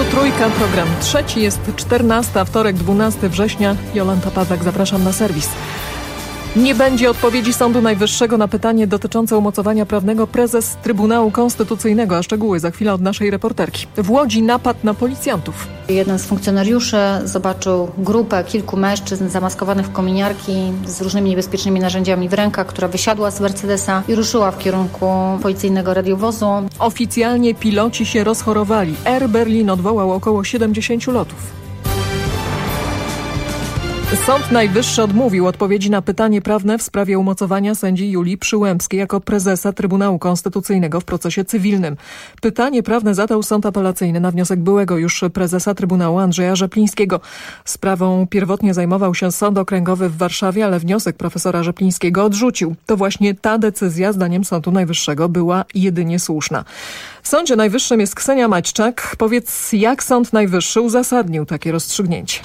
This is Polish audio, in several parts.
Trójka, program trzeci, jest 14, wtorek 12 września. Jolanta Pawlak, zapraszam na serwis. Nie będzie odpowiedzi Sądu Najwyższego na pytanie dotyczące umocowania prawnego prezes Trybunału Konstytucyjnego, a szczegóły za chwilę od naszej reporterki. W Łodzi napad na policjantów. Jeden z funkcjonariuszy zobaczył grupę kilku mężczyzn zamaskowanych w kominiarki z różnymi niebezpiecznymi narzędziami w rękach, która wysiadła z Mercedesa i ruszyła w kierunku policyjnego radiowozu. Oficjalnie piloci się rozchorowali. Air Berlin odwołał około 70 lotów. Sąd Najwyższy odmówił odpowiedzi na pytanie prawne w sprawie umocowania sędzi Julii Przyłębskiej jako prezesa Trybunału Konstytucyjnego w procesie cywilnym. Pytanie prawne zadał sąd apelacyjny na wniosek byłego już prezesa Trybunału Andrzeja Rzeplińskiego. Sprawą pierwotnie zajmował się Sąd Okręgowy w Warszawie, ale wniosek profesora Rzeplińskiego odrzucił. To właśnie ta decyzja, zdaniem Sądu Najwyższego, była jedynie słuszna. W Sądzie Najwyższym jest Ksenia Maćczak. Powiedz, jak Sąd Najwyższy uzasadnił takie rozstrzygnięcie?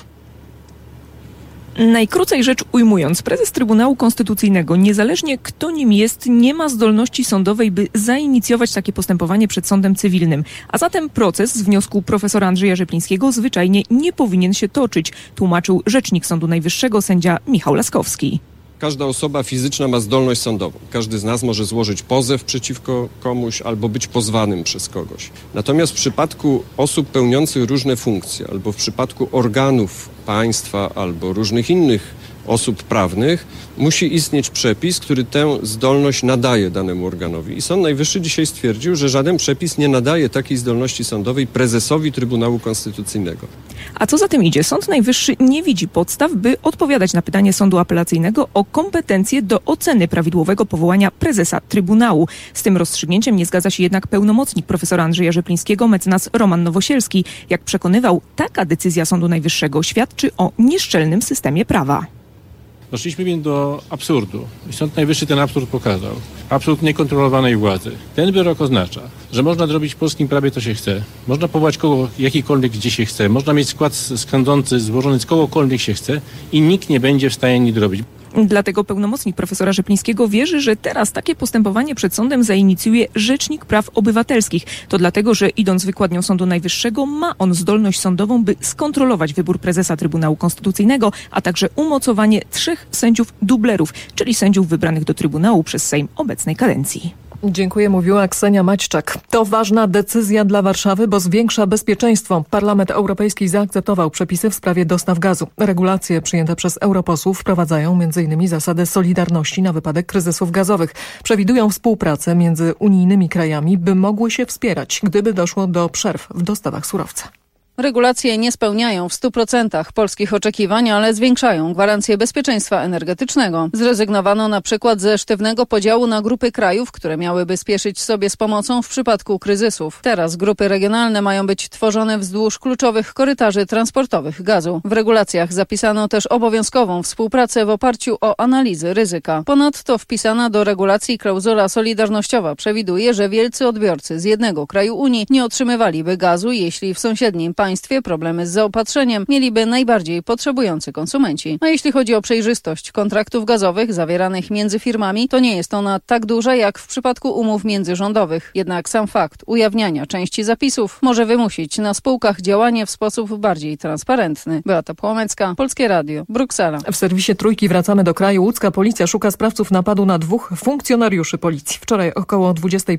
Najkrócej rzecz ujmując, prezes Trybunału Konstytucyjnego, niezależnie kto nim jest, nie ma zdolności sądowej, by zainicjować takie postępowanie przed sądem cywilnym. A zatem proces z wniosku profesora Andrzeja Rzeplińskiego zwyczajnie nie powinien się toczyć, tłumaczył rzecznik Sądu Najwyższego sędzia Michał Laskowski. Każda osoba fizyczna ma zdolność sądową. Każdy z nas może złożyć pozew przeciwko komuś albo być pozwanym przez kogoś. Natomiast w przypadku osób pełniących różne funkcje albo w przypadku organów państwa albo różnych innych osób prawnych musi istnieć przepis, który tę zdolność nadaje danemu organowi. I Sąd Najwyższy dzisiaj stwierdził, że żaden przepis nie nadaje takiej zdolności sądowej prezesowi Trybunału Konstytucyjnego. A co za tym idzie? Sąd Najwyższy nie widzi podstaw, by odpowiadać na pytanie sądu apelacyjnego o kompetencje do oceny prawidłowego powołania prezesa Trybunału. Z tym rozstrzygnięciem nie zgadza się jednak pełnomocnik profesora Andrzeja Rzeplińskiego, mecenas Roman Nowosielski. Jak przekonywał, taka decyzja Sądu Najwyższego świadczy o nieszczelnym systemie prawa. Doszliśmy więc do absurdu. I Sąd Najwyższy ten absurd pokazał. Absurd niekontrolowanej władzy. Ten wyrok oznacza, że można zrobić w polskim prawie co się chce. Można powołać kogo jakikolwiek gdzie się chce. Można mieć skład sądzący złożony z kogokolwiek się chce i nikt nie będzie w stanie nic zrobić. Dlatego pełnomocnik profesora Rzeplińskiego wierzy, że teraz takie postępowanie przed sądem zainicjuje Rzecznik Praw Obywatelskich. To dlatego, że idąc wykładnią Sądu Najwyższego ma on zdolność sądową, by skontrolować wybór prezesa Trybunału Konstytucyjnego, a także umocowanie 3 sędziów dublerów, czyli sędziów wybranych do Trybunału przez Sejm obecnej kadencji. Dziękuję, mówiła Ksenia Maćczak. To ważna decyzja dla Warszawy, bo zwiększa bezpieczeństwo. Parlament Europejski zaakceptował przepisy w sprawie dostaw gazu. Regulacje przyjęte przez europosłów wprowadzają m.in. zasadę solidarności na wypadek kryzysów gazowych. Przewidują współpracę między unijnymi krajami, by mogły się wspierać, gdyby doszło do przerw w dostawach surowca. Regulacje nie spełniają w 100% polskich oczekiwań, ale zwiększają gwarancję bezpieczeństwa energetycznego. Zrezygnowano na przykład ze sztywnego podziału na grupy krajów, które miałyby spieszyć sobie z pomocą w przypadku kryzysów. Teraz grupy regionalne mają być tworzone wzdłuż kluczowych korytarzy transportowych gazu. W regulacjach zapisano też obowiązkową współpracę w oparciu o analizy ryzyka. Ponadto wpisana do regulacji klauzula solidarnościowa przewiduje, że wielcy odbiorcy z jednego kraju Unii nie otrzymywaliby gazu, jeśli w sąsiednim państwie problemy z zaopatrzeniem mieliby najbardziej potrzebujący konsumenci. A jeśli chodzi o przejrzystość kontraktów gazowych zawieranych między firmami, to nie jest ona tak duża jak w przypadku umów międzyrządowych. Jednak sam fakt ujawniania części zapisów może wymusić na spółkach działanie w sposób bardziej transparentny. Beata Płomecka, Polskie Radio, Bruksela. W serwisie Trójki wracamy do kraju. Łódzka policja szuka sprawców napadu na 2 funkcjonariuszy policji. Wczoraj około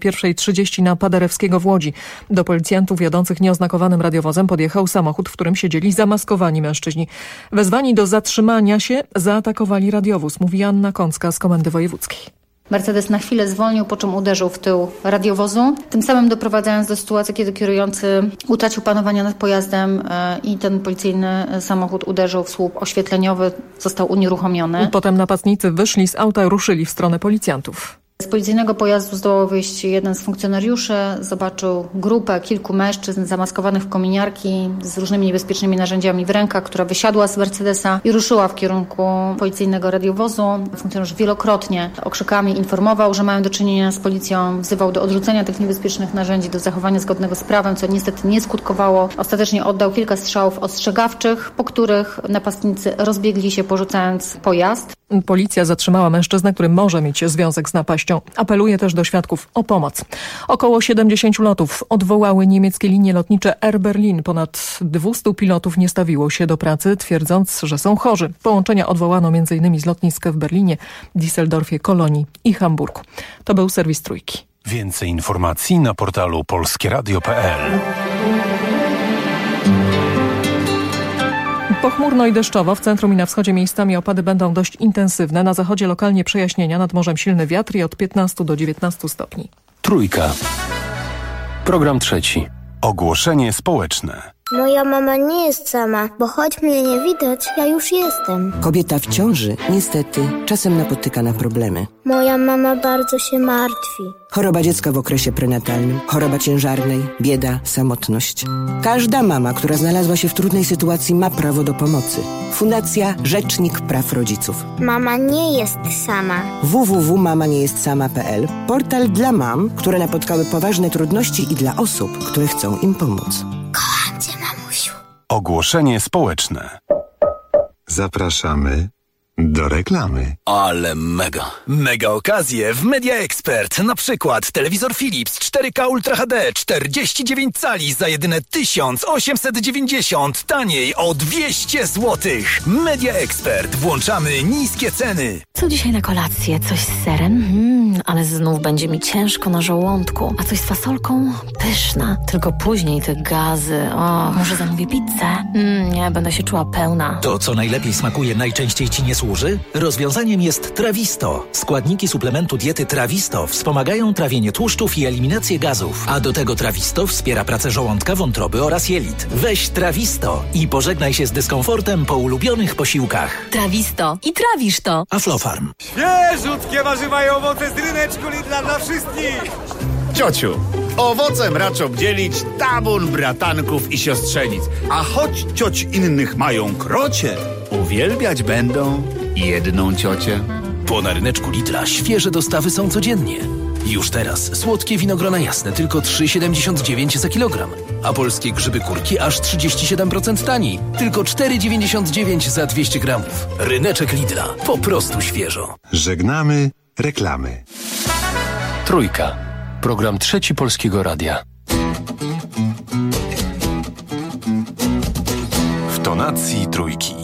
21:30 na Paderewskiego w Łodzi. Do policjantów jadących nieoznakowanym radiowozem podjechał samochód, w którym siedzieli zamaskowani mężczyźni. Wezwani do zatrzymania się, zaatakowali radiowóz, mówi Anna Kącka z Komendy Wojewódzkiej. Mercedes na chwilę zwolnił, po czym uderzył w tył radiowozu, tym samym doprowadzając do sytuacji, kiedy kierujący utracił panowanie nad pojazdem i ten policyjny samochód uderzył w słup oświetleniowy, został unieruchomiony. Potem napastnicy wyszli z auta, ruszyli w stronę policjantów. Z policyjnego pojazdu zdołał wyjść jeden z funkcjonariuszy, zobaczył grupę kilku mężczyzn zamaskowanych w kominiarki z różnymi niebezpiecznymi narzędziami w rękach, która wysiadła z Mercedesa i ruszyła w kierunku policyjnego radiowozu. Funkcjonariusz wielokrotnie okrzykami informował, że mają do czynienia z policją, wzywał do odrzucenia tych niebezpiecznych narzędzi, do zachowania zgodnego z prawem, co niestety nie skutkowało. Ostatecznie oddał kilka strzałów ostrzegawczych, po których napastnicy rozbiegli się, porzucając pojazd. Policja zatrzymała mężczyznę, który może mieć związek z napaścią. Apeluje też do świadków o pomoc. Około 70 lotów odwołały niemieckie linie lotnicze Air Berlin. Ponad 200 pilotów nie stawiło się do pracy, twierdząc, że są chorzy. Połączenia odwołano m.in. z lotnisk w Berlinie, Düsseldorfie, Kolonii i Hamburgu. To był serwis Trójki. Więcej informacji na portalu polskieradio.pl. Pochmurno i deszczowo. W centrum i na wschodzie miejscami opady będą dość intensywne. Na zachodzie lokalnie przejaśnienia, nad morzem silny wiatr i od 15 do 19 stopni. Trójka. Program trzeci. Ogłoszenie społeczne. Moja mama nie jest sama, bo choć mnie nie widać, ja już jestem. Kobieta w ciąży niestety czasem napotyka na problemy. Moja mama bardzo się martwi. Choroba dziecka w okresie prenatalnym, choroba ciężarnej, bieda, samotność. Każda mama, która znalazła się w trudnej sytuacji, ma prawo do pomocy. Fundacja Rzecznik Praw Rodziców. Mama nie jest sama. www.mamaniejestSama.pl. Portal dla mam, które napotkały poważne trudności i dla osób, które chcą im pomóc. Kocham cię, mamusiu. Ogłoszenie społeczne. Zapraszamy do reklamy. Ale mega okazje w Media Expert. Na przykład telewizor Philips 4K Ultra HD 49 cali za jedyne 1890, taniej o 200 zł. Media Expert. Włączamy niskie ceny. Co dzisiaj na kolację? Coś z serem? Ale znów będzie mi ciężko na żołądku. A coś z fasolką? Pyszna. Tylko później te gazy. Może zamówię pizzę? Nie, będę się czuła pełna. To, co najlepiej smakuje, najczęściej ci nie służy? Rozwiązaniem jest Trawisto. Składniki suplementu diety Trawisto wspomagają trawienie tłuszczów i eliminację gazów. A do tego Trawisto wspiera pracę żołądka, wątroby oraz jelit. Weź Trawisto i pożegnaj się z dyskomfortem po ulubionych posiłkach. Trawisto i trawisz to. Aflofarm. Świeżutkie warzywa i owoce z ryneczku Lidla dla wszystkich. Ciociu, owocem raczą dzielić tabun bratanków i siostrzenic. A choć cioć innych mają krocie, uwielbiać będą jedną ciocię. Po na ryneczku Lidla świeże dostawy są codziennie. Już teraz słodkie winogrona jasne tylko 3,79 za kilogram, a polskie grzyby kurki aż 37% taniej, tylko 4,99 za 200 gramów. Ryneczek Lidla, po prostu świeżo. Żegnamy reklamy. Trójka. Program trzeci Polskiego Radia. W tonacji trójki.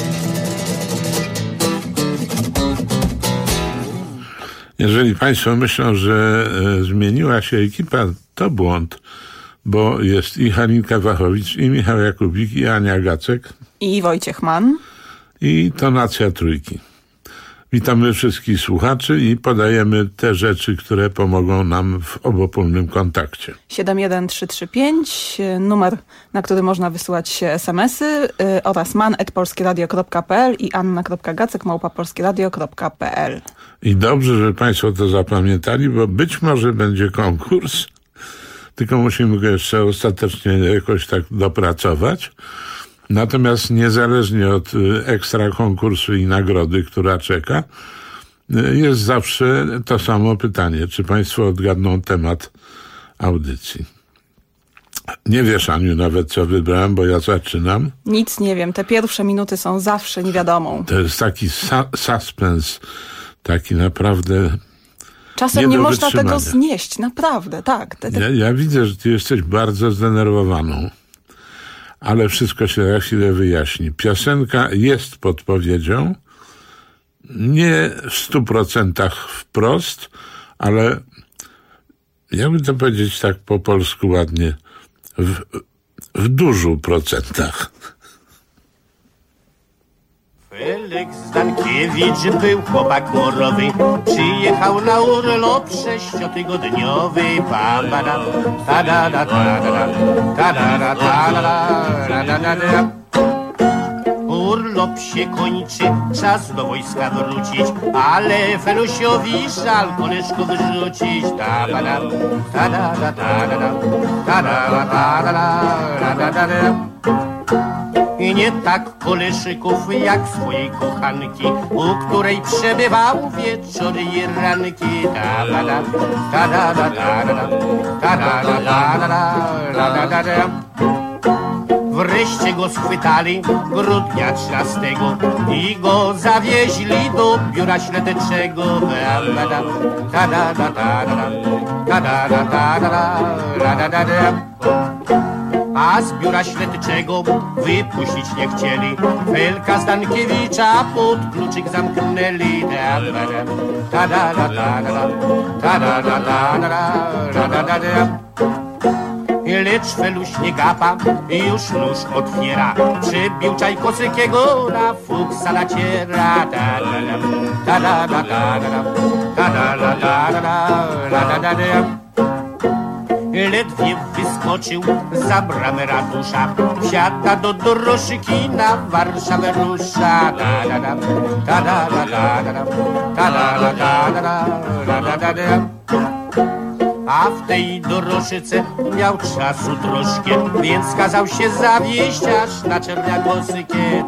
Jeżeli Państwo myślą, że zmieniła się ekipa, to błąd, bo jest i Halinka Wachowicz, i Michał Jakubik, i Ania Gacek. I Wojciech Mann. I tonacja trójki. Witamy wszystkich słuchaczy i podajemy te rzeczy, które pomogą nam w obopólnym kontakcie. 71335, numer, na który można wysyłać SMS-y oraz man@polskieradio.pl i anna.gacek@polskieradio.pl. I dobrze, że Państwo to zapamiętali, bo być może będzie konkurs, tylko musimy go jeszcze ostatecznie jakoś tak dopracować. Natomiast niezależnie od ekstra konkursu i nagrody, która czeka, jest zawsze to samo pytanie, czy Państwo odgadną temat audycji. Nie wiesz, Aniu, nawet co wybrałem, bo ja zaczynam. Nic nie wiem, te pierwsze minuty są zawsze niewiadomą. To jest taki suspens, taki naprawdę czasem nie można tego znieść, naprawdę, tak. Ja widzę, że ty jesteś bardzo zdenerwowaną. Ale wszystko się za chwilę wyjaśni. Piosenka jest podpowiedzią, nie w 100% wprost, ale jakby to powiedzieć tak po polsku ładnie, w dużu procentach. Felix Stankiewicz był chłopak morowy, przyjechał na urlop 6-tygodniowy. Urlop się kończy, czas do wojska wrócić, ale Felusiowi żal koleżko wyrzucić. I nie tak koleżyków jak swojej kochanki, u której przebywał wieczory i ranki. W Wreszcie go schwytali grudnia 13 i go zawieźli do biura śledczego. A z biura śledczego wypuścić nie chcieli. Felka Stankiewicza pod kluczyk zamknęli. Lecz Feluś nie gapa, już nóż otwiera. Przybił Czajkowskiego, na Fuksa naciera. Ledwie wyskoczył za bramę ratusza, wsiada do dorożki, na Warszawę rusza. A w tej dorożce miał czasu troszkę, więc kazał się zawieźć aż na Czerniakosykie.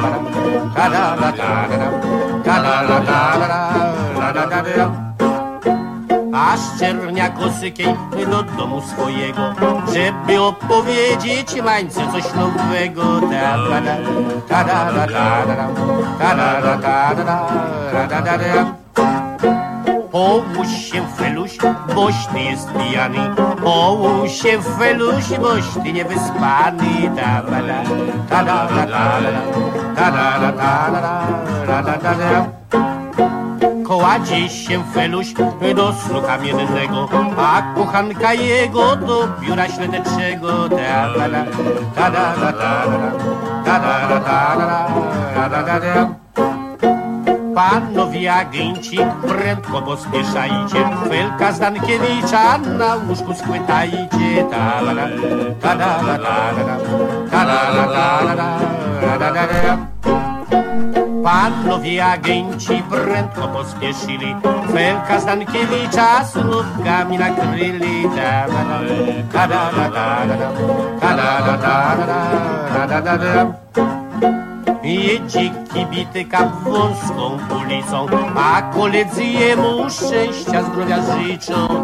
Aż Czerniakosykiej do domu swojego, żeby opowiedzieć Mańce coś nowego. Połóż się, Feluś, boś ty jest pijany. Połóż się, Feluś, boś ty niewyspany. Kładzie się Feluś do snu kamiennego, a kochanka jego do biura śledczego. Panowie agenci, prędko pospieszajcie, Felka Stankiewicza na łóżku schwytajcie. Panowie agenci prędko pospieszyli, Felka Stankiewicza snówkami nakryli. Jedzie kibityka wąską ulicą, a koledzy jemu szczęścia zdrowia życzą.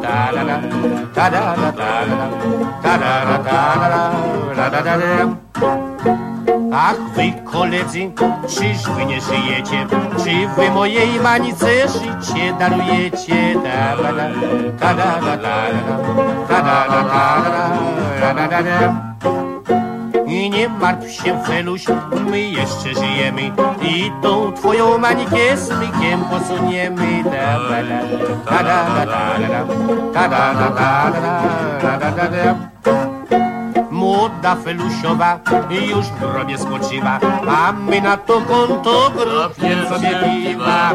Ach wy koledzy, czyż wy nie żyjecie? Czy wy mojej Manice życie darujecie? I nie martw się, Feluś, my jeszcze żyjemy i tą twoją Manikę smykiem posuniemy. Młoda Felusiowa już w grobie spoczywa, a my na to konto grobnie sobie piwa.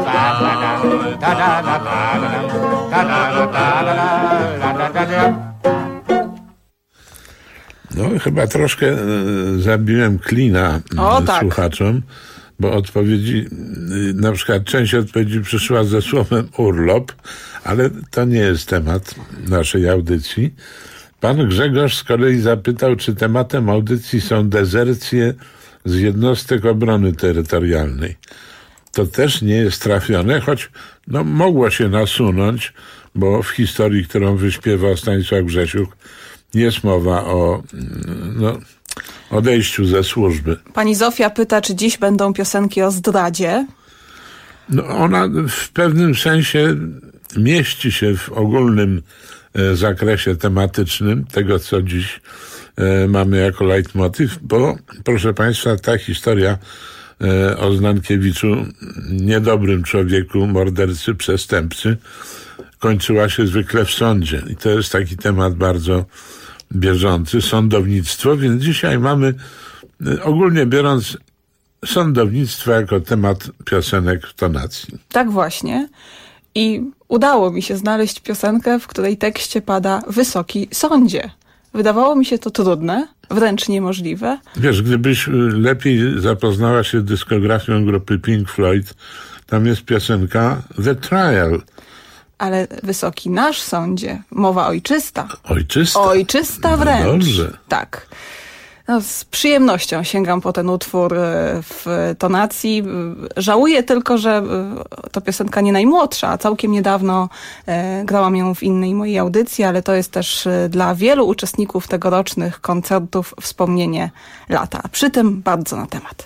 No chyba troszkę zabiłem klina słuchaczom, bo odpowiedzi, na przykład część odpowiedzi przyszła ze słowem urlop, ale to nie jest temat naszej audycji. Pan Grzegorz z kolei zapytał, czy tematem audycji są dezercje z jednostek obrony terytorialnej. To też nie jest trafione, choć mogło się nasunąć, bo w historii, którą wyśpiewał Stanisław Grzesiuk, jest mowa o odejściu ze służby. Pani Zofia pyta, czy dziś będą piosenki o zdradzie? Ona w pewnym sensie mieści się w ogólnym zakresie tematycznym tego, co dziś mamy jako leitmotiv, bo, proszę Państwa, ta historia o Stankiewiczu, niedobrym człowieku, mordercy, przestępcy, kończyła się zwykle w sądzie. I to jest taki temat bardzo bieżący, sądownictwo, więc dzisiaj mamy, ogólnie biorąc, sądownictwo jako temat piosenek w tonacji. Tak właśnie. I udało mi się znaleźć piosenkę, w której tekście pada Wysoki Sądzie. Wydawało mi się to trudne, wręcz niemożliwe. Wiesz, gdybyś lepiej zapoznała się z dyskografią grupy Pink Floyd, tam jest piosenka The Trial. Ale Wysoki Nasz Sądzie, mowa ojczysta. Ojczysta? Ojczysta wręcz. Dobrze. Tak. Z przyjemnością sięgam po ten utwór w tonacji. Żałuję tylko, że to piosenka nie najmłodsza, a całkiem niedawno grałam ją w innej mojej audycji, ale to jest też dla wielu uczestników tegorocznych koncertów wspomnienie lata. A przy tym bardzo na temat.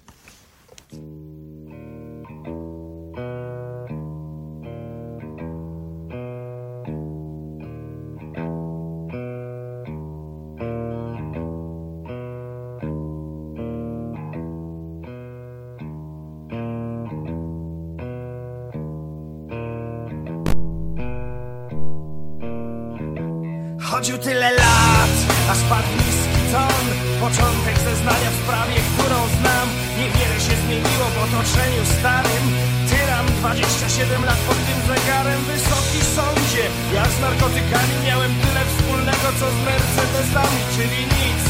Chodził tyle lat, aż padł niski ton. Początek zeznania w sprawie, którą znam. Niewiele się zmieniło w otoczeniu starym. Tyram 27 lat pod tym zegarem. Wysoki sądzie, ja z narkotykami miałem tyle wspólnego co z Mercedesami, czyli nic.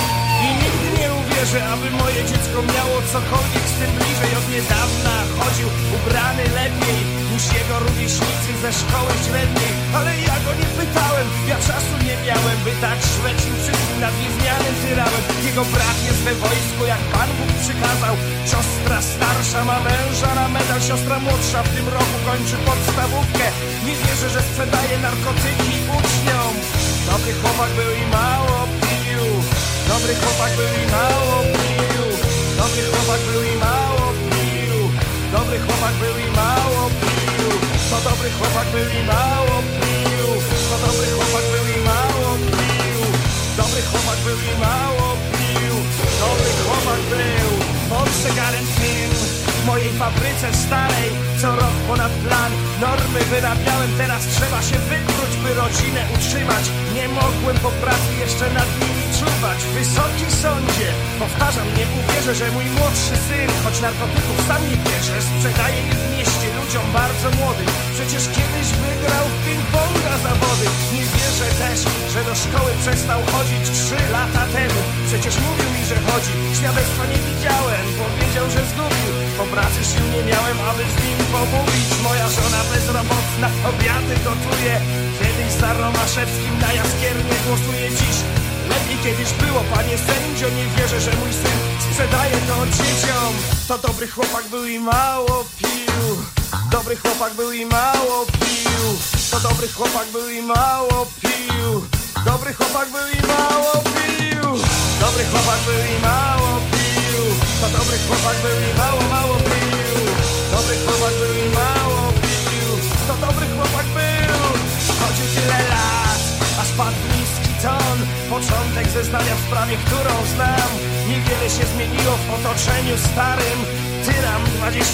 I nigdy nie uwierzę, aby moje dziecko miało cokolwiek z tym bliżej. Od niedawna chodził ubrany lepiej niż jego rówieśnicy ze szkoły średniej. Ale ja go nie pytałem, ja czasu nie miałem, by tak szleć im wszystkim nad niezmianym tyrałem. Jego brat jest we wojsku, jak Pan Bóg przykazał. Siostra starsza ma męża na medal, siostra młodsza w tym roku kończy podstawówkę. Nie wierzę, że sprzedaje narkotyki uczniom. Dobry chłopak był i mało pił. Dobry chłopak był i mało pił. Dobry chłopak był i mało pił. Dobry chłopak był i mało pił. To dobry chłopak był i mało pił. To dobry chłopak był i mało pił. Dobry chłopak był i mało pił. Dobry chłopak był. Pod zegarem film w mojej fabryce starej. Co rok ponad plan. Normy wyrabiałem, teraz trzeba się wykluć, by rodzinę utrzymać. Nie mogłem po pracy jeszcze nad nimi czuwać. Wysoki sądzie, powtarzam, nie uwierzę, że mój młodszy syn, choć narkotyków sam nie bierze, sprzedaje je w mieście ludziom bardzo młodym. Przecież kiedyś wygrał w ping-ponga zawody. Nie wierzę też, że do szkoły przestał chodzić 3 lata temu. Przecież mówił mi, że chodzi, świadectwa nie widziałem. Powiedział, że zgubił, po pracy sił nie miałem, aby z nim pomówić. Moja żona bezrobotna obiady gotuje. Kiedyś za Romaszewskim na Jaskiernie głosuje, dziś lepiej kiedyś było, panie sędzio. Nie wierzę, że mój syn sprzedaje to dzieciom. To dobry chłopak był i mało pił. Dobry chłopak był i mało pił. To dobry chłopak był i mało pił. Dobry chłopak był i mało pił. Dobry chłopak był i mało pił. To dobry chłopak był i mało pił. Dobry chłopak był i mało pił. To dobry chłopak był. Chodził tyle lat, aż padł niski ton. Początek zeznania w sprawie, którą znam. Niewiele się zmieniło w otoczeniu starym. Tyram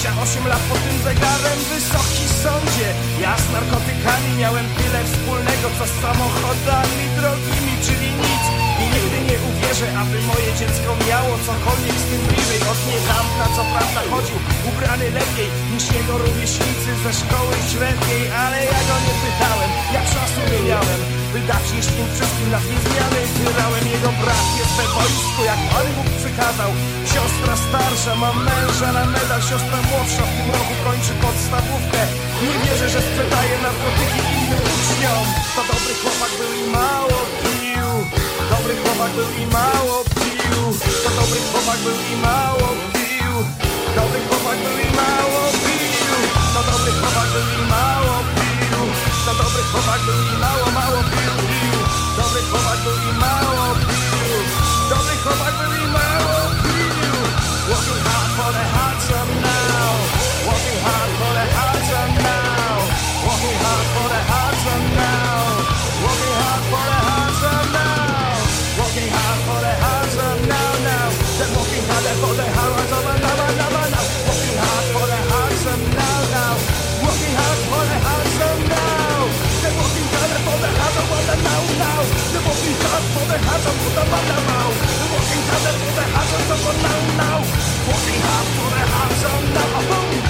28 lat pod tym zegarem. Wysoki sądzie, ja z narkotykami miałem tyle wspólnego co z samochodami drogimi, czyli nic. I nigdy nie uwierzę, aby moje dziecko miało cokolwiek z tym bliżej. Od niedawna co prawda chodził ubrany lepiej niż jego rówieśnicy ze szkoły średniej. Ale ja go nie pytałem, ja czasu nie miałem, by dać jeść im wszystkim na dwie zmiany. Tyrałem, jego brat jest we wojsku, jak Pan Bóg przykazał. Siostra starsza ma męża na medal, siostra młodsza w tym roku kończy podstawówkę. Nie wierzę, że sprzedaje narkotyki innym uczniom. To dobry chłopak był i mało pił. Dobry chłopak był i mało pił. To dobry chłopak był i mało pił. Dobry chłopak był i mało pił. To dobry chłopak był i mało pił. To dobry chłopak był i mało pił. Dobry chłopak był i mało pił. Dobry chłopak był i mało pił. Working hard for the handsome now. Working hard for the handsome now. Working hard for the handsome now. Working hard for the handsome now. Working hard for the handsome now, now. They're working hard for the handsome now. Working hard for the handsome now, now. Working hard for the handsome now. They're working hard for the handsome now, now. They're working hard for the handsome now. They're working hard for the handsome now, now. Working hard for the handsome now.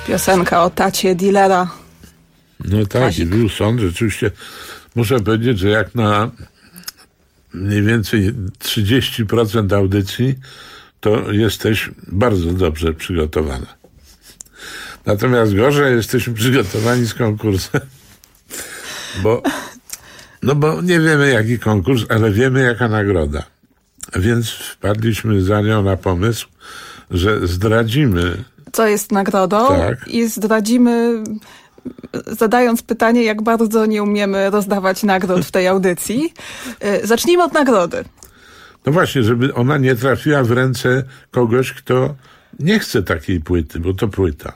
Piosenka o tacie dealera. No tak, i był sąd. Rzeczywiście muszę powiedzieć, że jak na mniej więcej 30% audycji, to jesteś bardzo dobrze przygotowana. Natomiast gorzej jesteśmy przygotowani z konkursem, bo nie wiemy jaki konkurs, ale wiemy jaka nagroda. Więc wpadliśmy za nią na pomysł, że zdradzimy, co jest nagrodą, tak, i zdradzimy, zadając pytanie, jak bardzo nie umiemy rozdawać nagród w tej audycji. Zacznijmy od nagrody. No właśnie, żeby ona nie trafiła w ręce kogoś, kto nie chce takiej płyty, bo to płyta.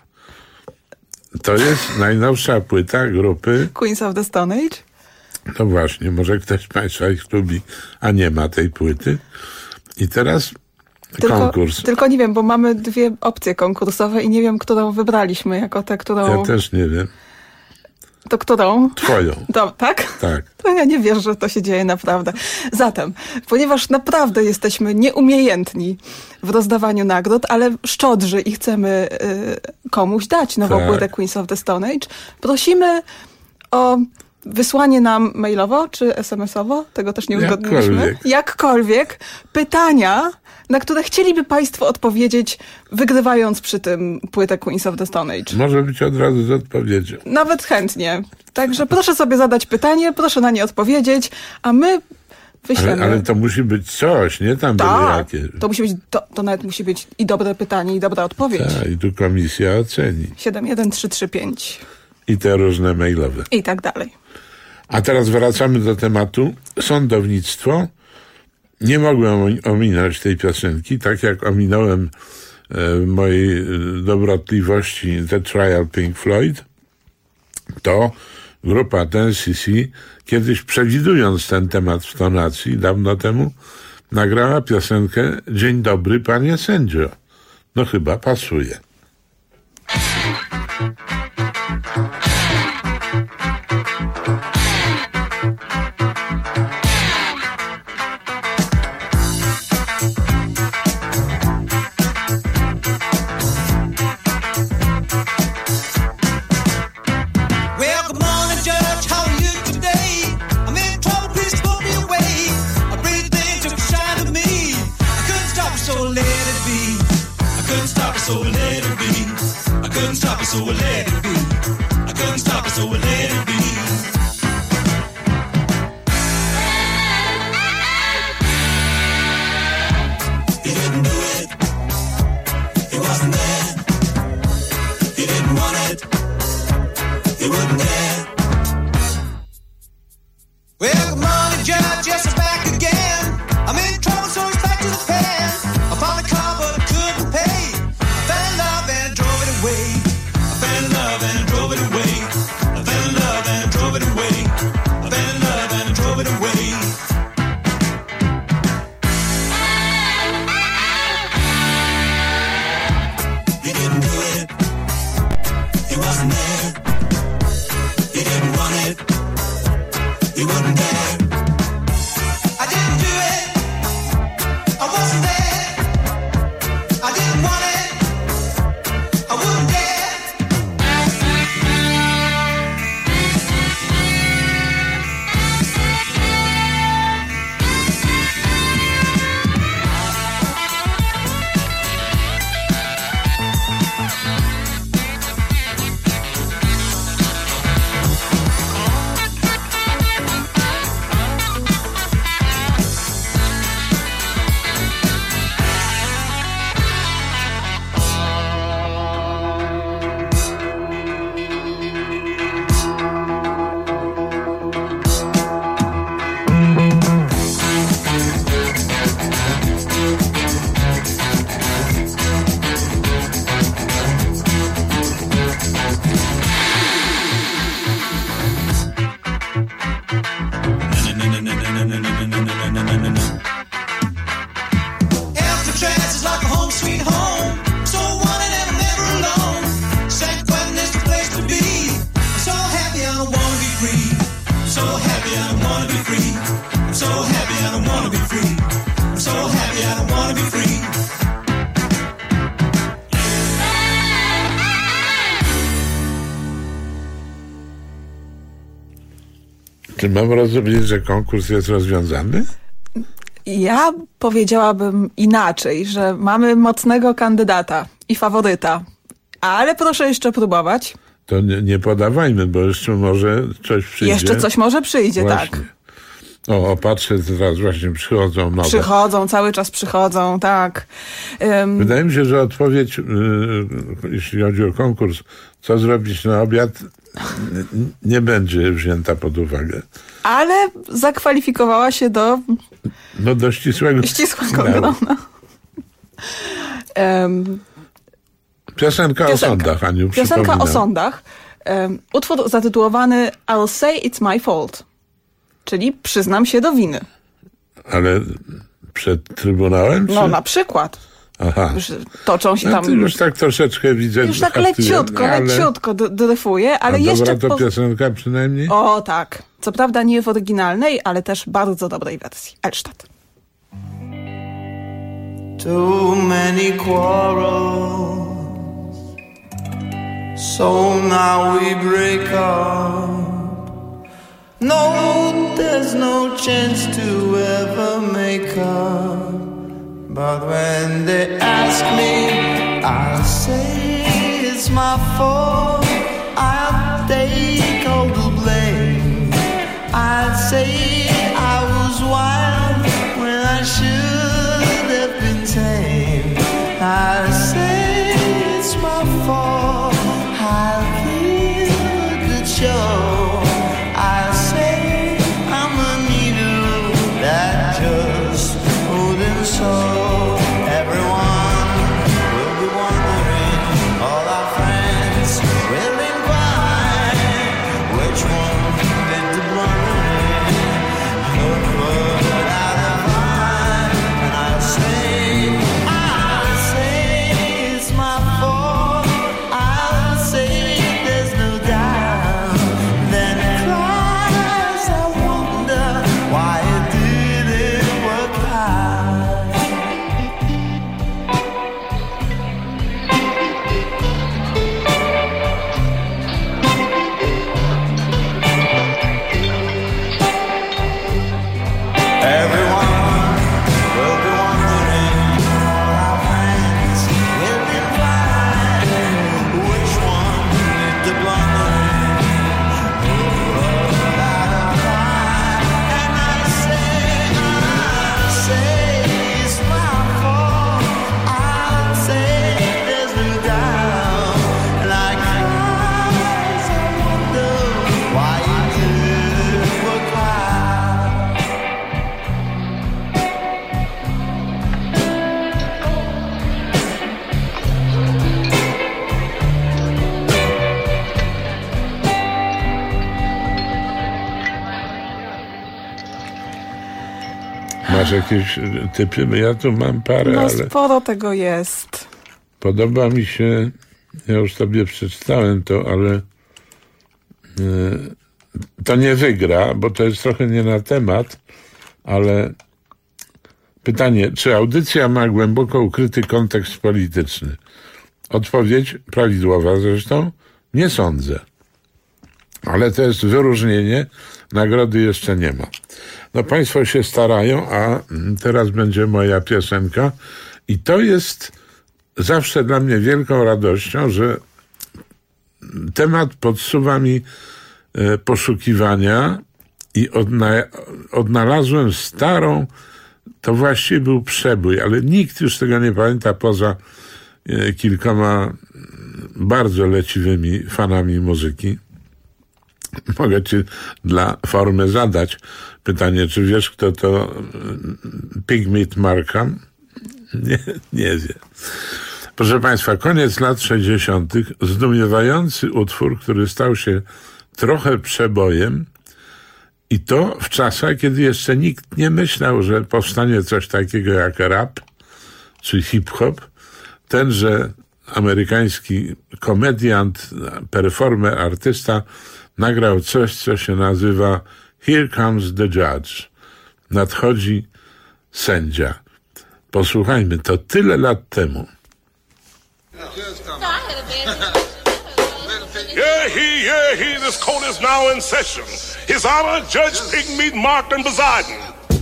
To jest najnowsza płyta grupy Queens of the Stone Age. No właśnie, może ktoś z Państwa ich lubi, a nie ma tej płyty. I teraz konkurs. Tylko nie wiem, bo mamy dwie opcje konkursowe i nie wiem, którą wybraliśmy jako tę, którą... Ja też nie wiem. To którą? Twoją. Tak? Tak. To ja nie wierzę, że to się dzieje naprawdę. Zatem, ponieważ naprawdę jesteśmy nieumiejętni w rozdawaniu nagród, ale szczodrzy i chcemy komuś dać nową płytę Queens of the Stone Age, prosimy o wysłanie nam mailowo czy SMS-owo, tego też nie uzgodniliśmy, jakkolwiek pytania, na które chcieliby Państwo odpowiedzieć, wygrywając przy tym płytę Queens of the Stone Age. Może być od razu z odpowiedzią. Nawet chętnie. Także proszę sobie zadać pytanie, proszę na nie odpowiedzieć, a my wyślemy. Ale to musi być coś, nie tam byle jakie. To musi być, to nawet musi być i dobre pytanie, i dobra odpowiedź. Tak, i tu komisja oceni. 71335. I te różne mailowe. I tak dalej. A teraz wracamy do tematu sądownictwo. Nie mogłem ominąć tej piosenki, tak jak ominąłem mojej dobrotliwości The Trial Pink Floyd, to grupa Ten CC, kiedyś przewidując ten temat w tonacji, dawno temu, nagrała piosenkę Dzień dobry, panie sędzio. No chyba pasuje. So I let it be. I couldn't stop it, so I let it be. I couldn't stop it, so I let it be. He didn't do it. He wasn't there. He didn't want it. He wouldn't care. Well, good morning, Judge. Yes, I'm back again. I'm in trouble, so it's back to the pen. I found a car, but I couldn't pay. I fell in love and drove it away. I fell in love Czy mam rozumieć, że konkurs jest rozwiązany? Ja powiedziałabym inaczej, że mamy mocnego kandydata i faworyta, ale proszę jeszcze próbować. To nie podawajmy, bo jeszcze może coś przyjdzie. Jeszcze coś może przyjdzie, właśnie. Tak. O, patrzę, teraz właśnie przychodzą nowe. Przychodzą, cały czas przychodzą, tak. Wydaje mi się, że odpowiedź, jeśli chodzi o konkurs, co zrobić na obiad, nie będzie wzięta pod uwagę. Ale zakwalifikowała się do... No do ścisłego grona. Piosenka o sądach, Aniu, Piosenka o sądach. Utwór zatytułowany I'll say it's my fault. Czyli przyznam się do winy. Ale przed Trybunałem? No na przykład. Aha. Już toczą się tam... No, już tak troszeczkę widzę. Już tak leciutko dryfuje, ale jeszcze... Dobra to piosenka przynajmniej? O tak. Co prawda nie w oryginalnej, ale też bardzo dobrej wersji. Elsztat. Too many quarrels, so now we break up. No, there's no chance to ever make up. But when they ask me, I'll say it's my fault. I'll take all the blame. I'll say I was wild when I should have been tame. I'll say it's my fault. I'll give a good show. I'll say I'm a needle that just wouldn't sew. Everyone will be wondering, all our friends will inquire, which one did the blundering? But I'll find, and I'll say it's my fault. I'll say there's no doubt. Then cries, I wonder why it didn't work out. Everyone will be wondering, all our friends will be inquiring, which one did the blundering? And I say it's my fault. I'll say there's no doubt. And I cries, I wonder why it didn't work out. Masz jakieś typy? Ja tu mam parę, No ale sporo tego jest. podoba mi się, ja już tobie przeczytałem to, ale to nie wygra, bo to jest trochę nie na temat, ale pytanie, czy audycja ma głęboko ukryty kontekst polityczny? Odpowiedź prawidłowa zresztą, nie sądzę. Ale to jest wyróżnienie, nagrody jeszcze nie ma. No państwo się starają, a teraz będzie moja piosenka i to jest zawsze dla mnie wielką radością, że temat podsuwa mi poszukiwania i odnalazłem starą, to właściwie był przebój, ale nikt już tego nie pamięta poza kilkoma bardzo leciwymi fanami muzyki. Mogę ci dla formy zadać pytanie, czy wiesz, kto to Pigmeat Markham? Nie wie. Proszę Państwa, koniec lat 60. zdumiewający utwór, który stał się trochę przebojem i to w czasach, kiedy jeszcze nikt nie myślał, że powstanie coś takiego jak rap czy hip-hop. Tenże amerykański komediant, performer, artysta nagrał coś, co się nazywa Here Comes the Judge. Nadchodzi sędzia. Posłuchajmy, to tyle lat temu. Yeah! he, this court is now in session. His Honor, Judge Pigmeat Martin Poseidon.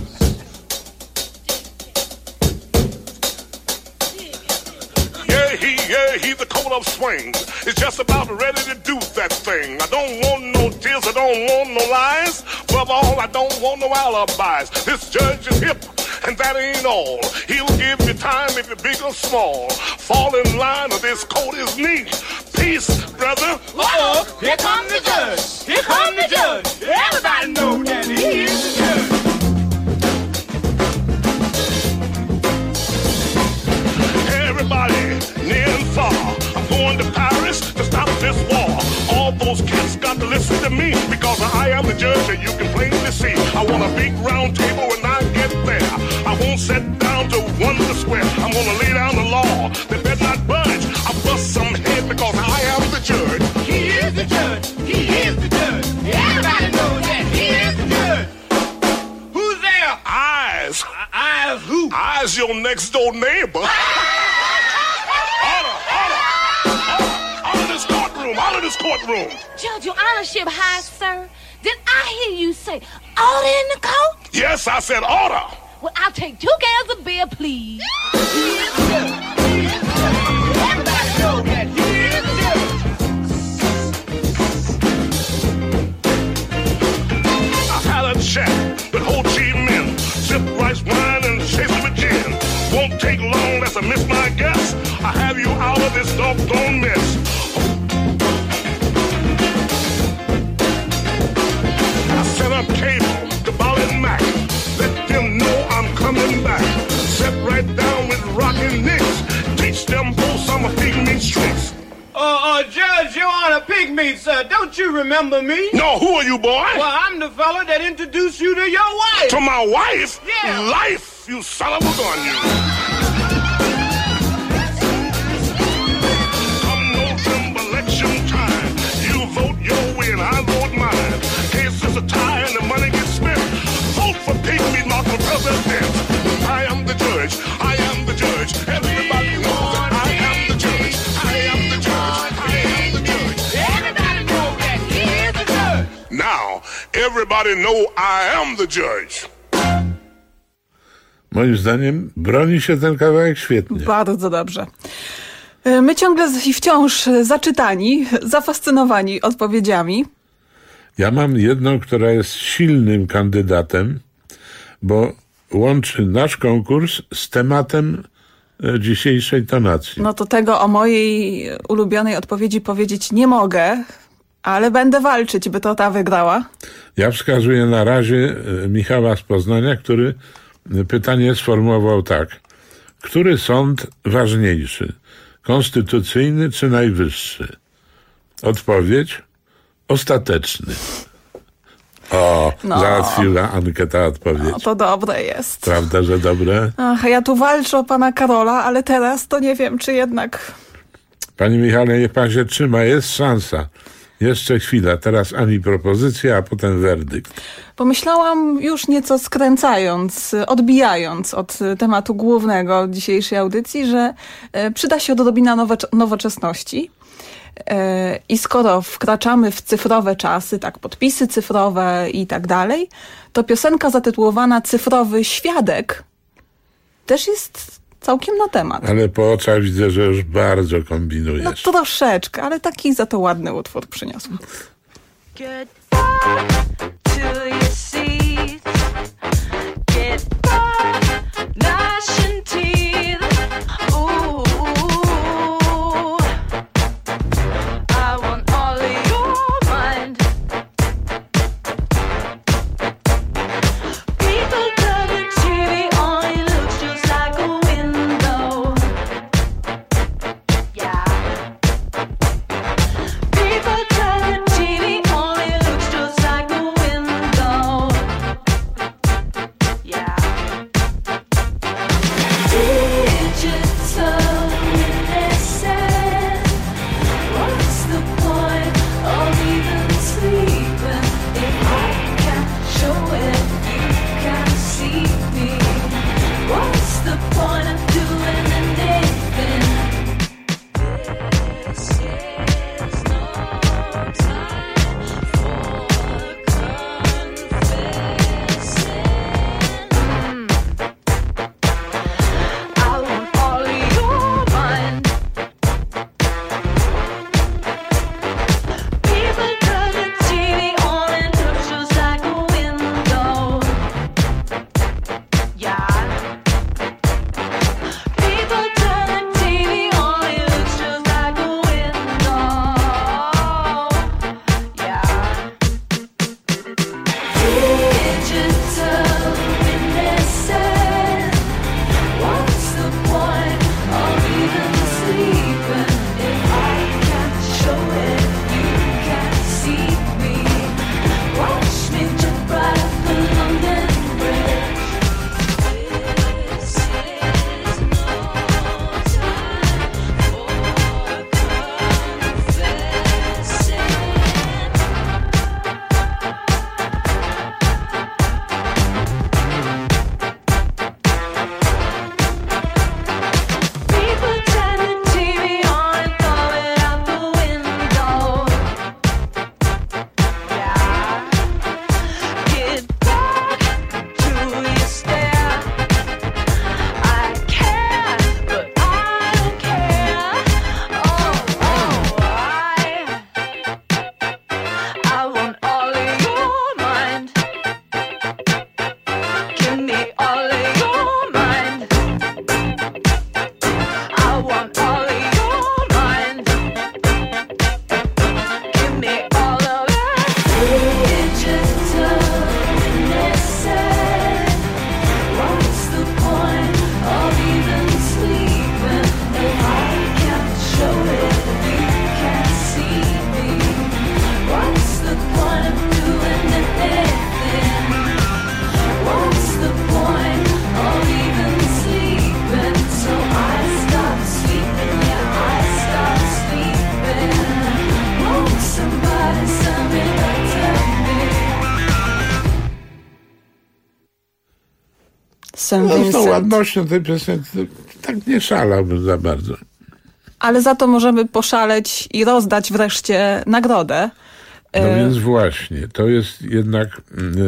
Yeah, he, the coat of swings is just about ready to do that thing. I don't want no tears, I don't want no lies. Above all, I don't want no alibis. This judge is hip, and that ain't all. He'll give you time if you're big or small. Fall in line or this coat is neat. Peace, brother. Uh-oh, here come the judge. Here come the judge. Everybody know that he is the judge. Everybody, near and far, I'm going to Paris to stop this war. All those cats got to listen to me, because I am the judge and you can plainly see. I want a big round table when I get there. I won't sit down to wonder square. I'm gonna lay down the law. They better not budge. I bust some head because I am the judge. He is the judge. He is the judge. Everybody knows that he is the judge. Who's there? Eyes. Eyes who? Eyes your next door neighbor. Out of this courtroom. Judge, your honorship high, sir. Did I hear you say order in the court? Yes, I said order. Well, I'll take 2 cans of beer, please. He is the judge. He is the judge. Everybody knows that he is the judge. I had a chat with Ho Chi Minh. Sip rice wine and chase with gin. Won't take long, that's a miss my guess. I have you out of this doggone mess. Set up cable to Ballin' Mac. Let them know I'm coming back. Sit right down with Rockin' Nicks. Teach them both some of Pigmeat's tricks. Judge, Your Honor, Pigmeat, sir. Don't you remember me? No, who are you, boy? Well, I'm the fella that introduced you to your wife. To my wife? Yeah. Life, you son of a gun, you. Come November election time. You vote your way and I vote mine. Case is a tie and the money gets spent. Vote for Pigmeat Martin for president. I am the judge. I am the judge. Everybody knows that I am the judge. I am the judge. I am the judge. Everybody knows that he is the judge. Now, everybody know I am the judge. Moim zdaniem broni się ten kawałek świetnie. Bardzo dobrze. My ciągle i wciąż zaczytani, zafascynowani odpowiedziami. Ja mam jedną, która jest silnym kandydatem, bo łączy nasz konkurs z tematem dzisiejszej tonacji. No to tego o mojej ulubionej odpowiedzi powiedzieć nie mogę, ale będę walczyć, by to ta wygrała. Ja wskazuję na razie Michała z Poznania, który pytanie sformułował tak. Który sąd ważniejszy? Konstytucyjny czy najwyższy? Odpowiedź? Ostateczny. O, no. Załatwiła ankieta odpowiedź. No, to dobre jest. Prawda, że dobre? Ach, ja tu walczę o pana Karola, ale teraz to nie wiem, czy jednak... Panie Michale, niech pan się trzyma, jest szansa. Jeszcze chwila, teraz ani propozycja, a potem werdykt. Pomyślałam już nieco skręcając, odbijając od tematu głównego dzisiejszej audycji, że przyda się odrobina nowoczesności. I skoro wkraczamy w cyfrowe czasy, tak, podpisy cyfrowe i tak dalej, to piosenka zatytułowana Cyfrowy Świadek też jest całkiem na temat. Ale po oczach widzę, że już bardzo kombinujesz. No troszeczkę, ale taki za to ładny utwór przyniosłam. St. No, z tą Vincent. ładnością tej piosenki tak nie szalałbym za bardzo. Ale za to możemy poszaleć i rozdać wreszcie nagrodę. No więc właśnie, to jest jednak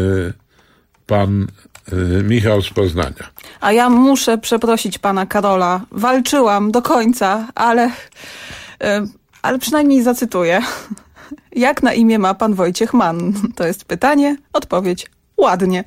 pan Michał z Poznania. A ja muszę przeprosić pana Karola. Walczyłam do końca, ale przynajmniej zacytuję. Jak na imię ma pan Wojciech Mann? To jest pytanie, odpowiedź ładnie.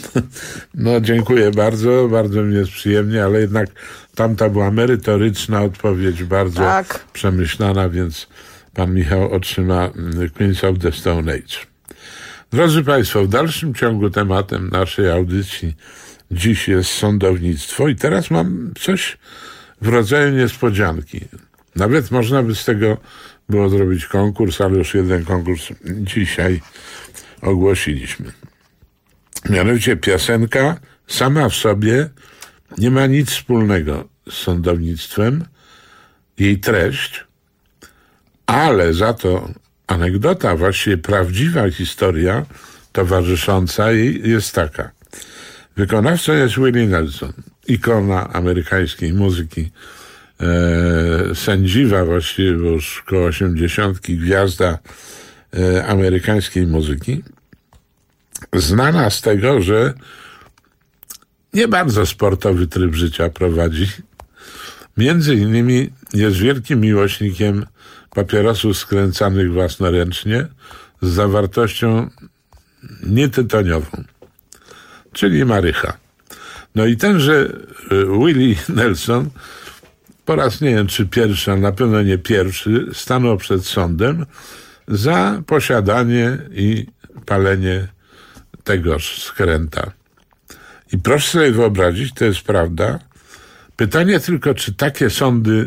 No dziękuję bardzo, bardzo mi jest przyjemnie, ale jednak tamta była merytoryczna odpowiedź, bardzo przemyślana, więc pan Michał otrzyma Queens of the Stone Age. Drodzy Państwo, w dalszym ciągu tematem naszej audycji dziś jest sądownictwo i teraz mam coś w rodzaju niespodzianki. Nawet można by z tego było zrobić konkurs, ale już jeden konkurs dzisiaj ogłosiliśmy. Mianowicie piosenka sama w sobie nie ma nic wspólnego z sądownictwem, jej treść, ale za to anegdota, właściwie prawdziwa historia towarzysząca jej jest taka. Wykonawcą jest Willie Nelson, ikona amerykańskiej muzyki, sędziwa właściwie już koło 80, gwiazda amerykańskiej muzyki, znana z tego, że nie bardzo sportowy tryb życia prowadzi. Między innymi jest wielkim miłośnikiem papierosów skręcanych własnoręcznie z zawartością nietytoniową, czyli marycha. No i tenże Willie Nelson po raz nie wiem czy pierwszy, ale na pewno nie pierwszy, stanął przed sądem za posiadanie i palenie tegoż skręta. I proszę sobie wyobrazić, to jest prawda. Pytanie tylko, czy takie sądy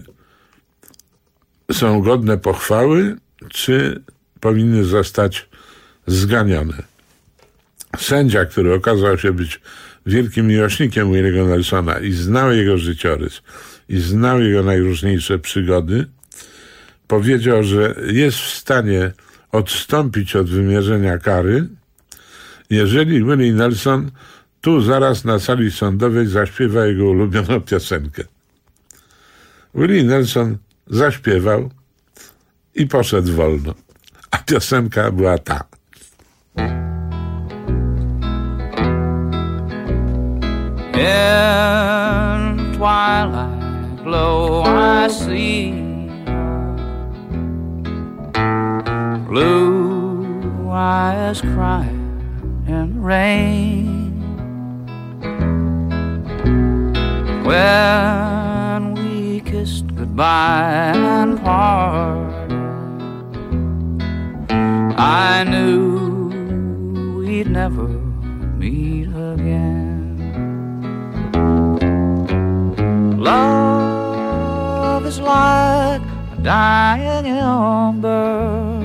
są godne pochwały, czy powinny zostać zganione. Sędzia, który okazał się być wielkim miłośnikiem Willie'ego Nelsona i znał jego życiorys, i znał jego najróżniejsze przygody, powiedział, że jest w stanie odstąpić od wymierzenia kary, jeżeli Willie Nelson tu zaraz na sali sądowej zaśpiewa jego ulubioną piosenkę. Willie Nelson zaśpiewał i poszedł wolno. A piosenka była ta. In twilight glow I see blue eyes cry in rain. When we kissed goodbye and parted, I knew we'd never meet again. Love is like a dying ember,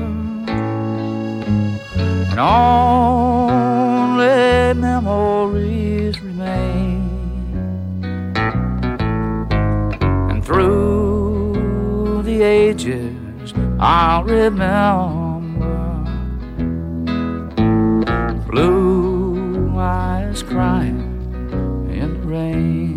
and only memories remain. And through the ages I'll remember blue eyes crying in the rain.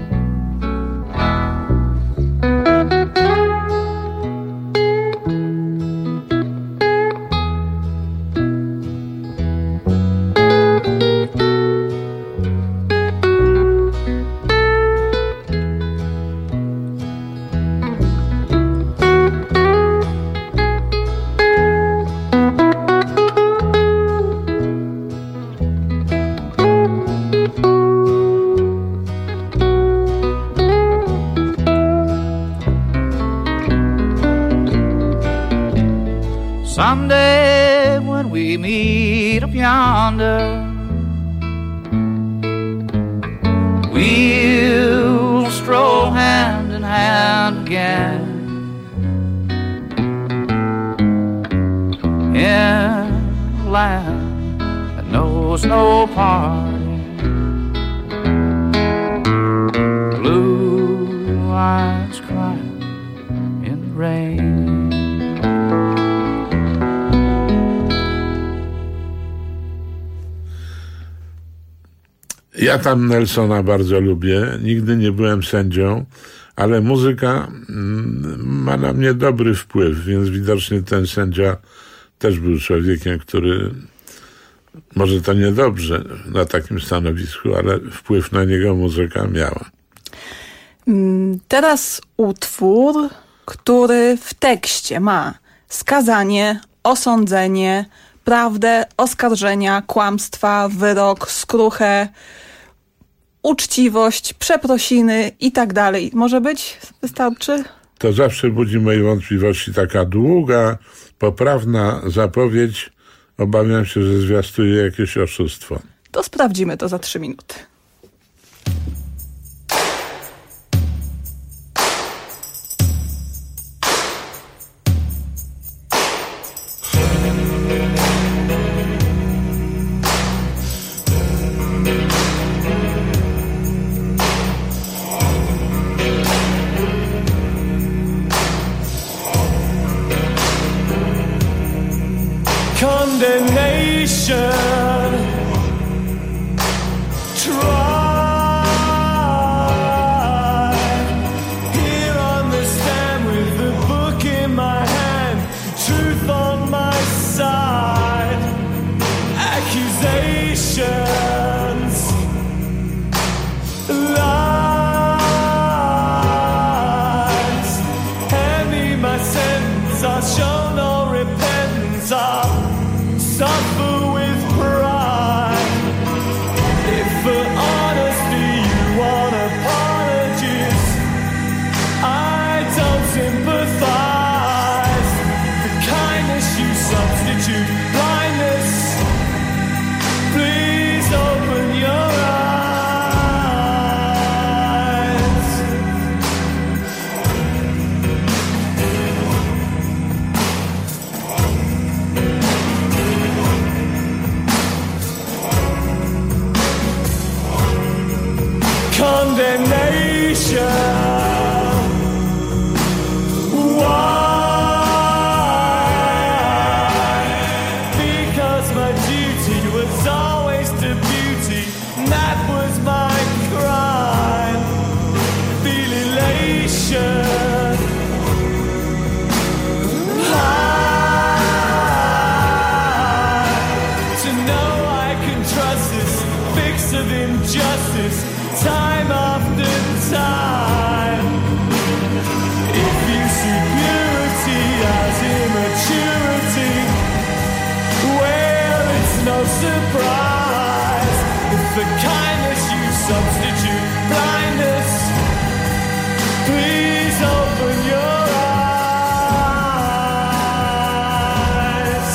Someday when we meet up yonder, we'll stroll hand in hand again in a land that knows no parting. Blue eyes crying in the rain. Ja tam Nelsona bardzo lubię. Nigdy nie byłem sędzią, ale muzyka ma na mnie dobry wpływ, więc widocznie ten sędzia też był człowiekiem, który może to niedobrze na takim stanowisku, ale wpływ na niego muzyka miała. Teraz utwór, który w tekście ma skazanie, osądzenie, prawdę, oskarżenia, kłamstwa, wyrok, skruchę, uczciwość, przeprosiny i tak dalej. Może być? Wystarczy? To zawsze budzi moje wątpliwości. Taka długa, poprawna zapowiedź. Obawiam się, że zwiastuje jakieś oszustwo. To sprawdzimy to za 3 minuty. Condemnation. Try here on the stand with the book in my hand, truth on my side, accusations, lies. Hand me my sentence, I'll show no repentance. I'll suffer with pride. If for honesty you want apologies, I don't sympathize. For kindness you substitute blindness. Please open your eyes. Condemnation. Why? Because my duty was always to beauty, and that was my crime. Feel elation. High. To know I can trust this fix of injustice. Time after time. If you see purity as immaturity, well, it's no surprise. If for kindness you substitute blindness, please open your eyes.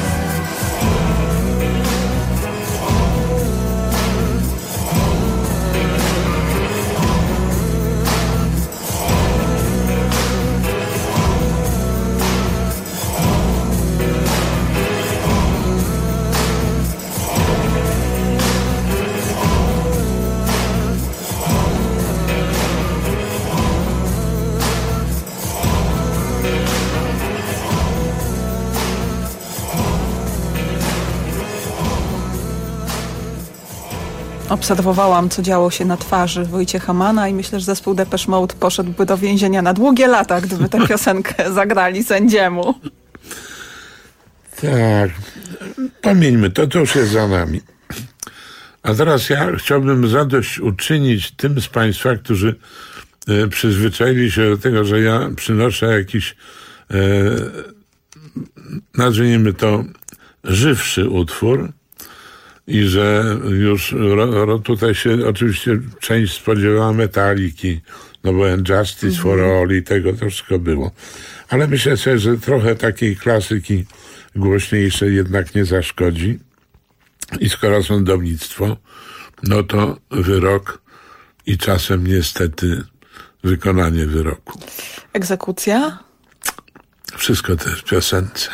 Obserwowałam, co działo się na twarzy Wojciecha Manna i myślę, że zespół Depeche Mode poszedłby do więzienia na długie lata, gdyby tę piosenkę zagrali sędziemu. Tak, pomieńmy to już jest za nami. A teraz ja chciałbym zadośćuczynić tym z Państwa, którzy przyzwyczaili się do tego, że ja przynoszę jakiś, nazwijmy to, żywszy utwór i że już tutaj się oczywiście część spodziewała Metaliki, no bo Justice for All i tego to wszystko było. Ale myślę sobie, że trochę takiej klasyki głośniejszej jednak nie zaszkodzi. I skoro sądownictwo, no to wyrok i czasem niestety wykonanie wyroku. Egzekucja? Wszystko też w piosence.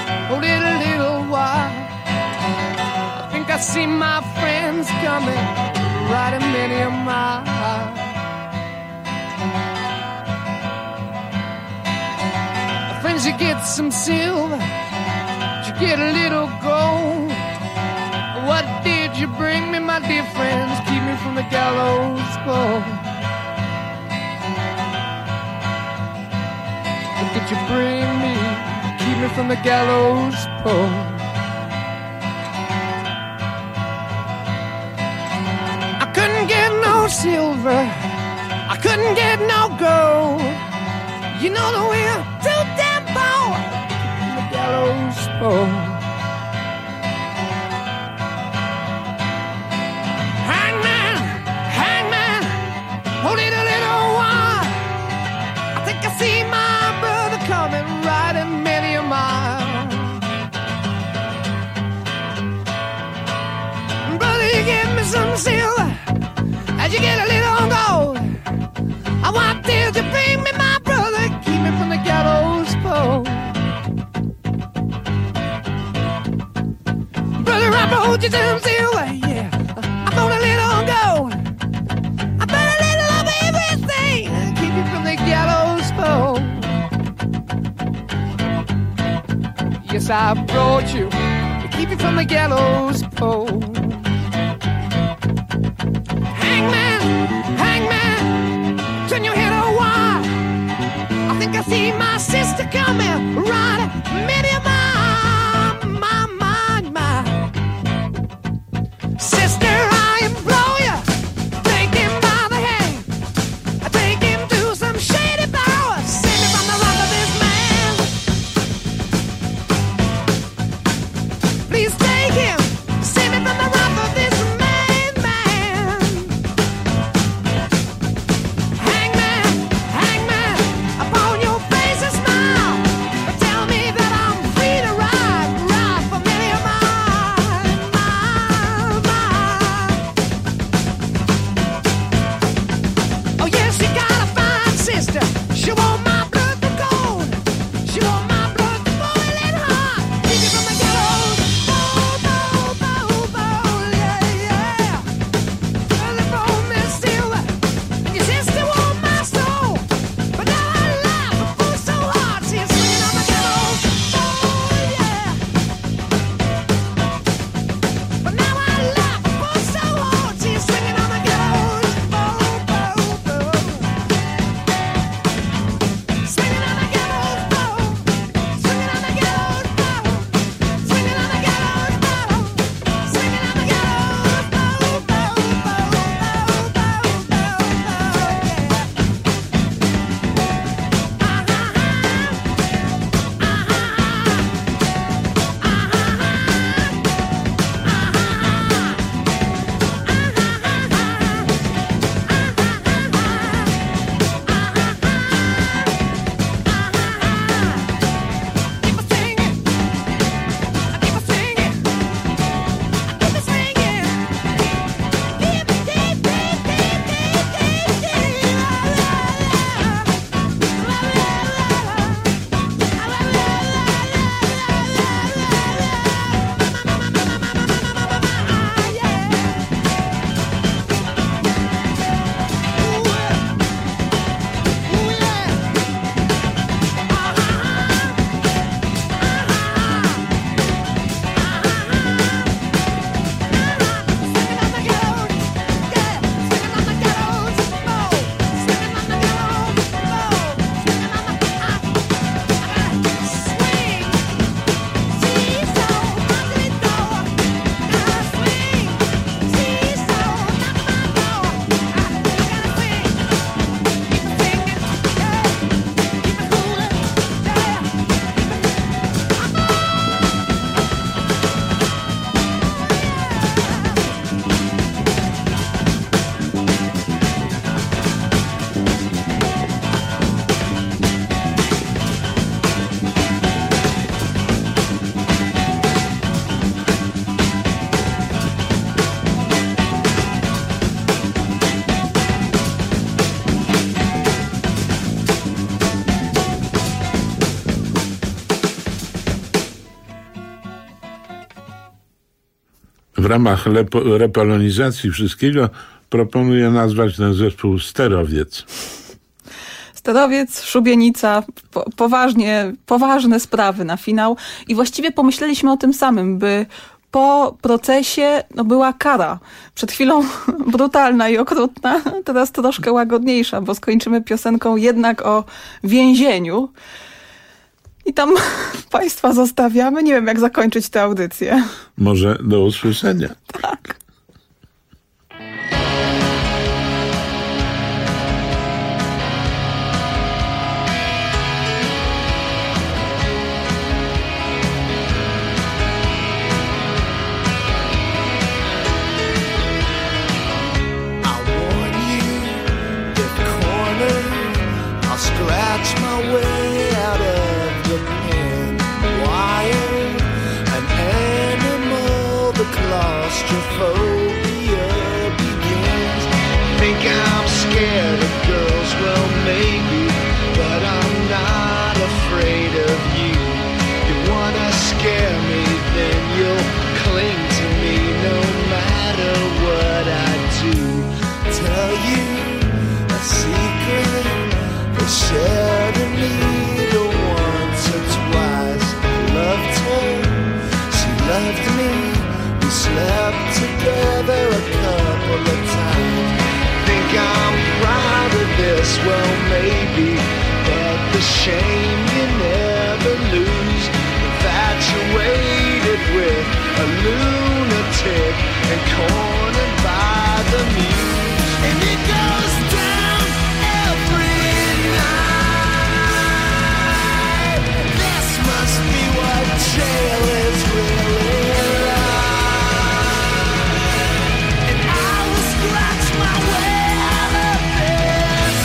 I see my friends coming many a mile. Friends, you get some silver, you get a little gold. What did you bring me, my dear friends? Keep me from the gallows pole. What did you bring me? Keep me from the gallows pole. I couldn't get no silver, I couldn't get no gold. You know that we're too damn poor. Keep me from the gallows pole. Hangman, hangman, hold it a little while. I think I see my brother coming, riding many a mile. Brother, you give me some silver, as you get a little gold. What did you bring me, my brother? Keep me from the gallows pole. Brother, I brought you some silver, yeah. I brought a little gold. I brought a little of everything. Keep you from the gallows pole. Yes, I brought you to keep you from the gallows pole. Hangman, hangman, turn your head a while. I think I see my sister coming, riding many a mile. Sister, I implore you, take him by the hand. Take him to some shady bower. Save me from the wrath of this man. Please take him, save me from the wrath of this man. Hangman, hangman, upon your face a smile. Tell me that I'm free to ride, ride for many a mile. Oh yes, she got a fine sister. She want my blood for gold. She want my blood to boil it hot. Keep me from the gallows. Yeah, yeah. Well, they brought me silver. Your sister want my soul. But now I laugh, I feel so hard. See her swinging on the gallows. Yeah. But now I laugh, I feel so hard. See her swinging on the gallows. Swinging on the gallows pole, swinging on the gallows pole, swinging on the gallows pole, swinging on the gallows w ramach repolonizacji wszystkiego proponuję nazwać ten zespół Sterowiec. Sterowiec, Szubienica, poważne sprawy na finał. I właściwie pomyśleliśmy o tym samym, by po procesie była kara. Przed chwilą brutalna i okrutna, teraz troszkę łagodniejsza, bo skończymy piosenką jednak o więzieniu. I tam Państwa zostawiamy. Nie wiem, jak zakończyć tę audycję. Może do usłyszenia. Tak. Scratch my way out of the pen. Wire, an animal, the claustrophobia begins. Think I'm scared of girls, well maybe, but I'm not afraid of you. You wanna scare me, then you'll cling to me no matter what I do. Tell you a secret. Shared a needle once or twice. Loved her, she loved me. We slept together a couple of times. Think I'm proud of this, well maybe, but the shame you never lose. Infatuated with a lunatic and cornered by the muse. And it goes down every must be what jail is really like. And I will scratch my way out of this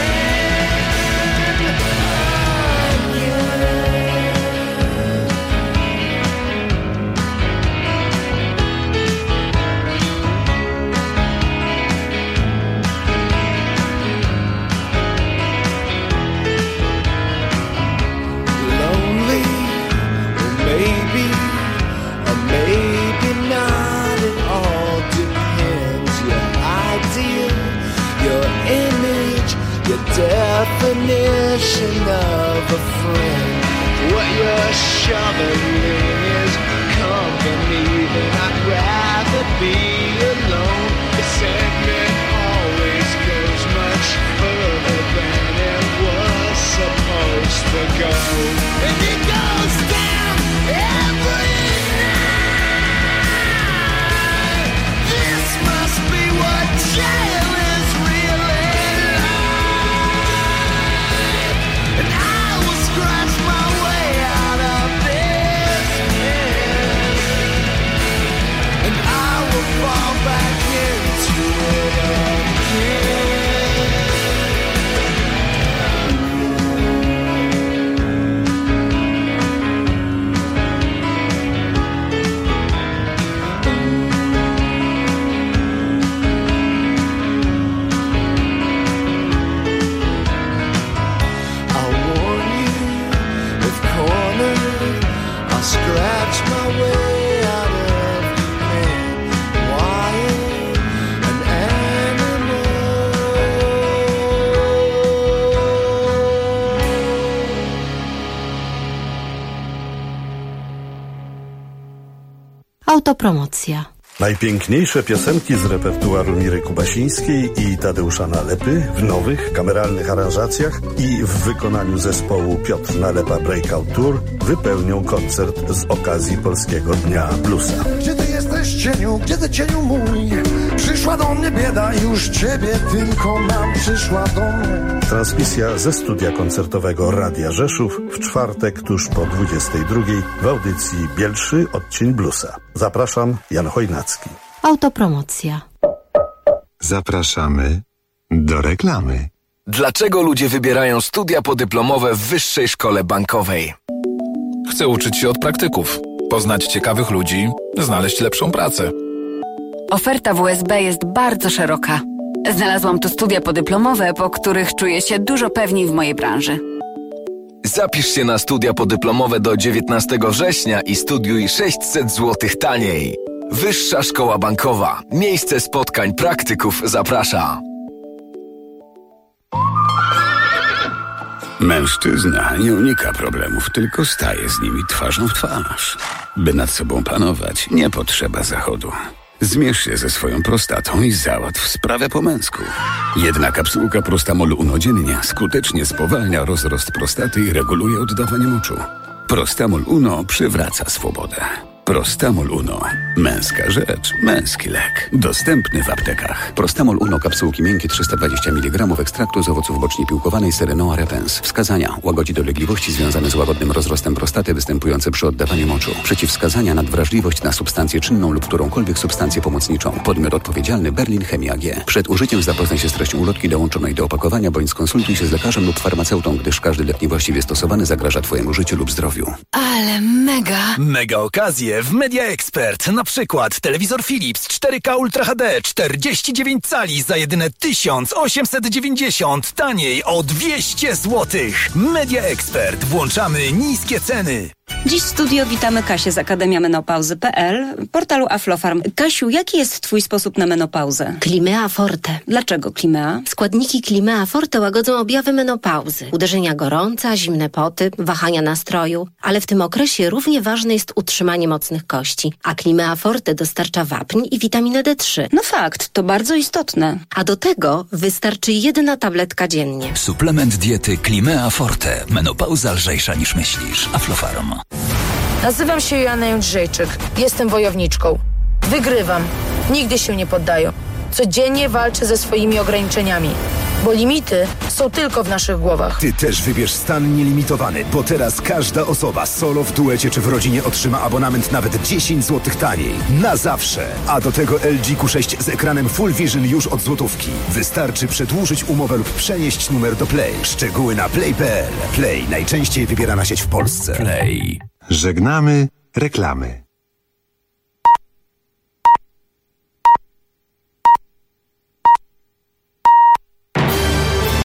definition of a friend. What you're shoveling is company, then I'd rather be alone. The segment always goes much further than it was supposed to go. And it goes down every night. This must be what jail is really. Scratch my way out of this mess, and I will fall back into it scratch my way out of pain. Wire, an animal. Autopromocja. Najpiękniejsze piosenki z repertuaru Miry Kubasińskiej i Tadeusza Nalepy w nowych, kameralnych aranżacjach i w wykonaniu zespołu Piotr Nalepa Breakout Tour wypełnią koncert z okazji Polskiego Dnia Bluesa. Gdzie ty jesteś, cieniu? Gdzie ty, cieniu mój? Przyszła do mnie bieda, już ciebie tylko mam. Przyszła do mnie. Transmisja ze studia koncertowego Radia Rzeszów w czwartek tuż po 22:00 w audycji Bielszy odcień bluesa. Zapraszam, Jan Chojnacki. Autopromocja. Zapraszamy do reklamy. Dlaczego ludzie wybierają studia podyplomowe w Wyższej Szkole Bankowej? Chcę uczyć się od praktyków, poznać ciekawych ludzi, znaleźć lepszą pracę. Oferta WSB jest bardzo szeroka. Znalazłam tu studia podyplomowe, po których czuję się dużo pewniej w mojej branży. Zapisz się na studia podyplomowe do 19 września i studiuj 600 zł taniej. Wyższa Szkoła Bankowa. Miejsce spotkań praktyków zaprasza. Mężczyzna nie unika problemów, tylko staje z nimi twarzą w twarz. By nad sobą panować, nie potrzeba zachodu. Zmierz się ze swoją prostatą i załatw sprawę po męsku. Jedna kapsułka Prostamol Uno dziennie skutecznie spowalnia rozrost prostaty i reguluje oddawanie moczu. Prostamol Uno przywraca swobodę. Prostamol Uno. Męska rzecz, męski lek. Dostępny w aptekach. Prostamol Uno, kapsułki miękkie 320 mg ekstraktu z owoców bocznej piłkowanej Serenoa repens. Wskazania: łagodzi dolegliwości związane z łagodnym rozrostem prostaty występujące przy oddawaniu moczu. Przeciwwskazania: nadwrażliwość na substancję czynną lub którąkolwiek substancję pomocniczą. Podmiot odpowiedzialny: Berlin Chemia G. Przed użyciem zapoznaj się z treścią ulotki dołączonej do opakowania, bądź skonsultuj się z lekarzem lub farmaceutą, gdyż każdy lek niewłaściwie stosowany zagraża Twojemu życiu lub zdrowiu. Ale mega! Mega okazje w Media Expert. Na przykład telewizor Philips 4K Ultra HD 49 cali za jedyne 1890. Taniej o 200 zł. Media Expert. Włączamy niskie ceny. Dziś w studio witamy Kasię z Akademia Menopauzy.pl, portalu Aflofarm. Kasiu, jaki jest Twój sposób na menopauzę? Climea Forte. Dlaczego Climea? Składniki Climea Forte łagodzą objawy menopauzy. Uderzenia gorąca, zimne poty, wahania nastroju. Ale w tym okresie równie ważne jest utrzymanie mocnych kości. A Climea Forte dostarcza wapń i witaminę D3. No fakt, to bardzo istotne. A do tego wystarczy 1 tabletka dziennie. Suplement diety Climea Forte. Menopauza lżejsza niż myślisz. Aflofarm. Nazywam się Joanna Jędrzejczyk. Jestem wojowniczką. Wygrywam. Nigdy się nie poddaję. Codziennie walczę ze swoimi ograniczeniami. Bo limity są tylko w naszych głowach. Ty też wybierz stan nielimitowany, bo teraz każda osoba solo, w duecie czy w rodzinie otrzyma abonament nawet 10 zł taniej. Na zawsze. A do tego LG Q6 z ekranem Full Vision już od złotówki. Wystarczy przedłużyć umowę lub przenieść numer do Play. Szczegóły na play.pl. Play. Najczęściej wybierana sieć w Polsce. Play. Żegnamy reklamy.